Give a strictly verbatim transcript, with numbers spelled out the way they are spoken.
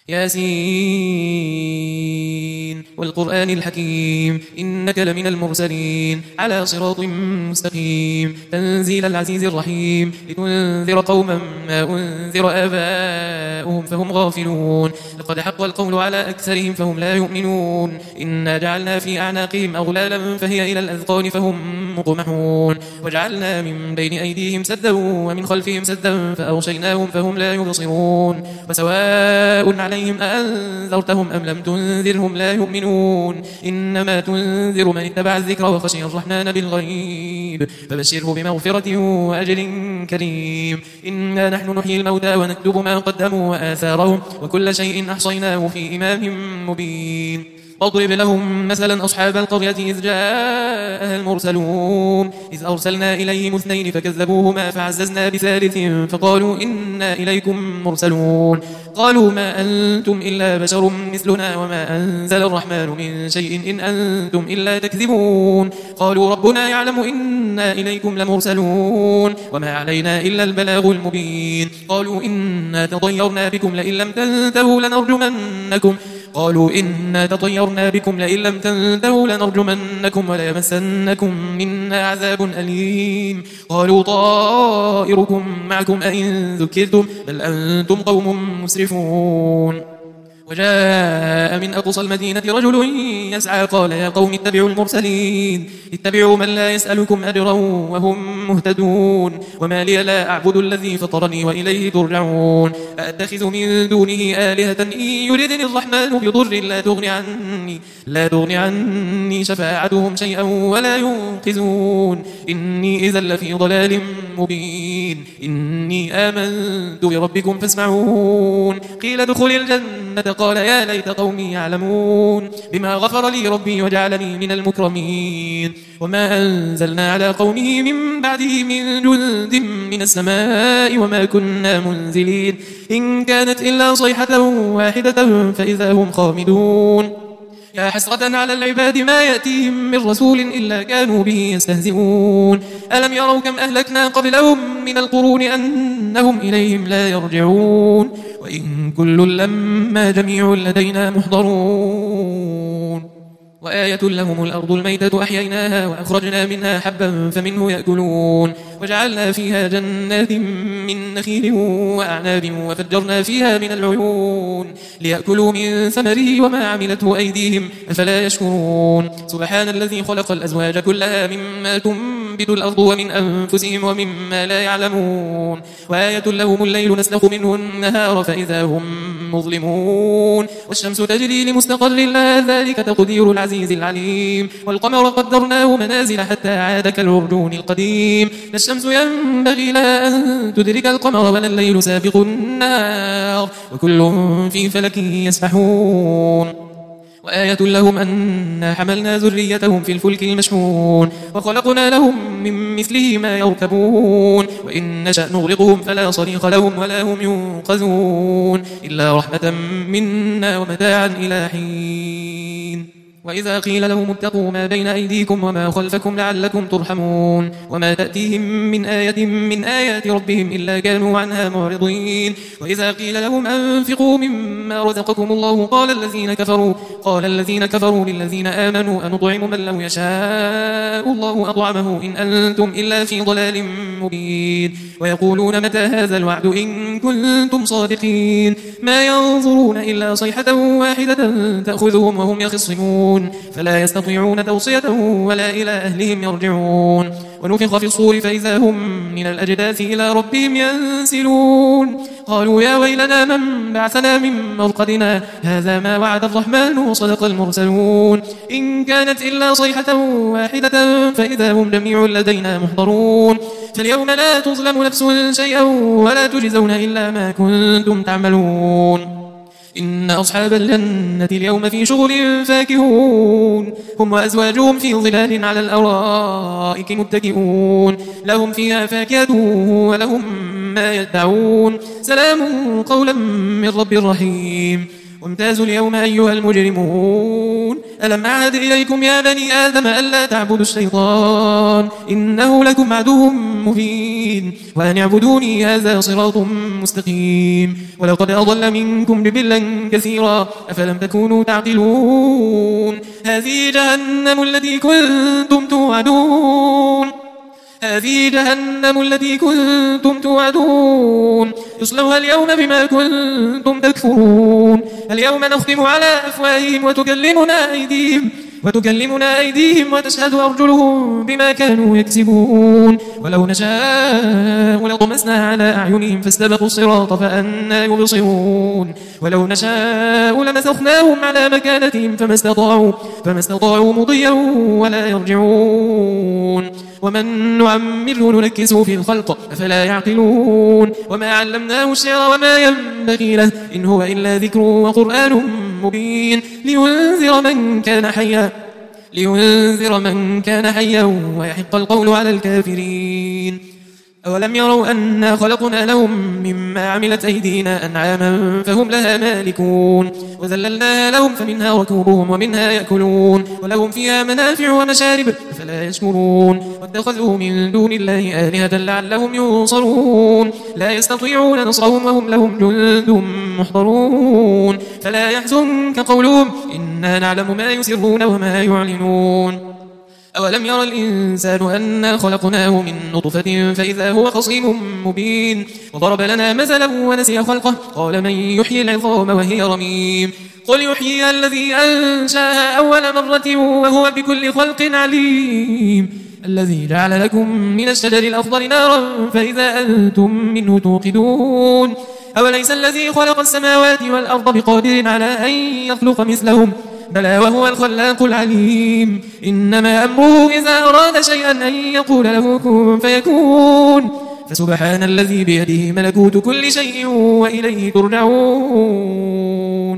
ياسين والقرآن الحكيم إنك لمن المرسلين على صراط مستقيم تنزيل العزيز الرحيم لتنذر قوما ما أنذر آباؤهم فهم غافلون لقد حق القول على أكثرهم فهم لا يؤمنون إنا جعلنا في أعناقهم أغلالا فهي إلى الأذقان فهم مقمحون وجعلنا من بين أيديهم سدا ومن خلفهم سدا فأغشيناهم فهم لا يبصرون وسواء عليهم أأنذرتهم أم لم تنذرهم لا يؤمنون إنما تنذر من اتبع الذكر وخشي الرحمن بالغيب فبشره بمغفرة وأجر كريم إنا نحن نحيي الموتى ونكتب ما قدموا وآثارهم وكل شيء أحصيناه في إمام مبين واضرب لهم مثلا أصحاب القرية إذ جاءها المرسلون إذ أرسلنا إليهم اثنين فكذبوهما فعززنا بثالث فقالوا إنا إليكم مرسلون قالوا ما أنتم إلا بشر مثلنا وما أنزل الرحمن من شيء إن أنتم إلا تكذبون قالوا ربنا يعلم إنا إليكم لمرسلون وما علينا إلا البلاغ المبين قالوا إنا تطيرنا بكم لئن لم تنتهوا لنرجمنكم قالوا إنا تطيرنا بكم لئن لم تنتهوا لنرجمنكم وليمسنكم منا عذاب أليم قالوا طائركم معكم أئن ذكرتم بل أنتم قوم مسرفون وجاء من أقصى المدينة رجل يسعى قال يا قوم اتبعوا المرسلين اتبعوا من لا يسألكم أجرا وهم مهتدون وما لي لا أعبد الذي فطرني وإليه ترجعون أأتخذ من دونه آلهة إن يردني الرحمن بضر لا تغني عني لا تغني عني شفاعتهم شيئا ولا ينقذون إني إذا لفي ضلال مبين إني آمنت بربكم فاسمعون قيل ادخل الجنة قال يا ليت قومي يعلمون بما غفر لي ربي وجعلني من المكرمين وما أنزلنا على قومه من بعده من جند من السماء وما كنا منزلين إن كانت إلا صيحة واحدة فإذا هم خامدون يا حسرة على العباد ما يأتيهم من رسول إلا كانوا به يستهزئون ألم يروا كم أهلكنا قبلهم من القرون أنهم إليهم لا يرجعون وإن كل لما جميع لدينا محضرون وآية لهم الأرض الميتة أحييناها وأخرجنا منها حبا فمنه يأكلون وجعلنا فيها جنات من نخيل وأعناب وفجرنا فيها من العيون ليأكلوا من ثمره وما عملته أيديهم أفلا يشكرون سبحان الذي خلق الأزواج كلها مما تنبت الأرض ومن أنفسهم ومما لا يعلمون وآية لهم الليل نسلخ منه النهار فإذا هم مظلمون والشمس تجري لمستقر لها ذلك تقدير العزيز العليم والقمر قدرناه منازل حتى عاد كالعرجون القديم لا الشمس ينبغي لها أن تدرك القمر ولا الليل سابق النهار وكل في فلك يسبحون وآية لهم أنا حملنا ذريتهم في الفلك المشحون وخلقنا لهم من مثله ما يركبون وإن نشأ نغرقهم فلا صريخ لهم ولا هم ينقذون إلا رحمة منا ومتاعا إلى حين وإذا قيل لهم اتقوا ما بين أيديكم وما خلفكم لعلكم ترحمون وما تأتيهم من آية من آيات ربهم إلا كانوا عنها معرضين وإذا قيل لهم أنفقوا مما رزقكم الله قال الذين كفروا قال الذين كفروا للذين آمنوا أنطعم من لو يشاء الله أطعمه إن أنتم إلا في ضلال مبين ويقولون متى هذا الوعد إن كنتم صادقين ما ينظرون إلا صيحة واحدة تأخذهم وهم يخصمون فلا يستطيعون توصية ولا إلى أهلهم يرجعون ونفخ في الصور فإذا هم من الأجداث إلى ربهم ينسلون قالوا يا ويلنا من بعثنا من مرقدنا هذا ما وعد الرحمن وصدق المرسلون إن كانت إلا صيحة واحدة فإذا هم جميع لدينا محضرون فاليوم لا تظلم نفس شيئا ولا تجزون إلا ما كنتم تعملون إن أصحاب الجنة اليوم في شغل فاكهون هم وأزواجهم في ظلال على الأرائك متكئون لهم فيها فاكهة ولهم ما يدعون سلام قولا من رب رحيم وامتازوا اليوم أيها المجرمون ألم أعهد إليكم يا بني آدم ألا تعبدوا الشيطان إنه لكم عدو مبين وأن اعبدوني هذا صراط مستقيم ولقد أضل منكم جبلا كثيرا أفلم تكونوا تعقلون هذه جهنم التي كنتم توعدون هذه جهنم التي كنتم توعدون اصلوها اليوم بما كنتم تكفرون اليوم نختم على أفواههم وتكلمنا أيديهم وتكلمنا أيديهم وتشهد أرجلهم بما كانوا يكسبون ولو نشاء لطمسنا على أعينهم فاستبقوا الصراط فأنى يبصرون ولو نشاء لمسخناهم على مكانتهم فما استطاعوا, فما استطاعوا مضيا ولا يرجعون ومن نعمره ننكسه في الخلق أفلا يعقلون وما علمناه الشعر وما ينبغي له إن هو إلا ذكر وقرآن مبين لينذر من كان حيا لينذر من كان حيا ويحق القول على الكافرين أولم يروا أنا خلقنا لهم مما عملت أيدينا أنعاما فهم لها مالكون وذللناها لهم فمنها ركوبهم ومنها يأكلون ولهم فيها منافع ومشارب فلا يشكرون واتخذوا من دون الله آلهة لعلهم ينصرون لا يستطيعون نصرهم وهم لهم جند محضرون فلا يحزنك قولهم إنا نعلم ما يسرون وما يعلنون أولم يرى الإنسان أنا خلقناه من نطفة فإذا هو خصيم مبين وضرب لنا مثلا ونسي خلقه قال من يحيي العظام وهي رميم قل يحييها الذي أنشاها أول مرة وهو بكل خلق عليم الذي جعل لكم من الشجر الأخضر نارا فإذا أنتم منه توقدون أوليس الذي خلق السماوات والأرض بقادر على أن يخلق مثلهم بلى وهو الخلاق العليم إنما أمره إذا أراد شيئا أن يقول له كن فيكون فسبحان الذي بيده ملكوت كل شيء وإليه ترجعون